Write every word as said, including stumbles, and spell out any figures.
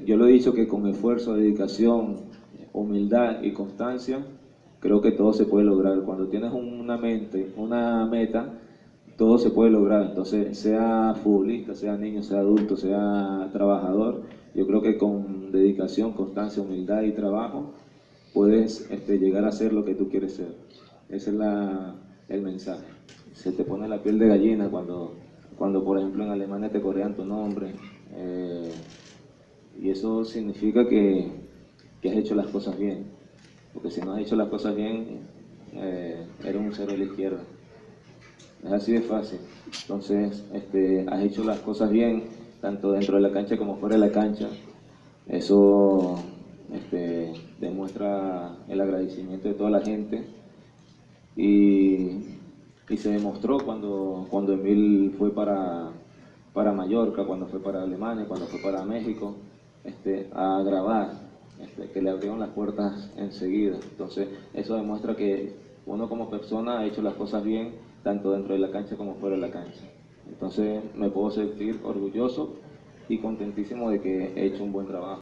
yo lo he dicho que con esfuerzo, dedicación, humildad y constancia, creo que todo se puede lograr. Cuando tienes una mente, una meta, todo se puede lograr. Entonces, sea futbolista, sea niño, sea adulto, sea trabajador, yo creo que con dedicación, constancia, humildad y trabajo puedes este, llegar a ser lo que tú quieres ser. Ese es la, el mensaje. Se te pone la piel de gallina cuando, cuando por ejemplo en Alemania te corean tu nombre, eh, y eso significa que, que has hecho las cosas bien, porque si no has hecho las cosas bien, eh, eres un cero a la izquierda. Es así de fácil. Entonces, este, has hecho las cosas bien, tanto dentro de la cancha como fuera de la cancha. Eso este, demuestra el agradecimiento de toda la gente. Y, y se demostró cuando, cuando Emil fue para, para Mallorca, cuando fue para Alemania, cuando fue para México, este, a grabar, este, que le abrieron las puertas enseguida. Entonces, eso demuestra que uno como persona ha hecho las cosas bien, tanto dentro de la cancha como fuera de la cancha. Entonces, me puedo sentir orgulloso y contentísimo de que he hecho un buen trabajo.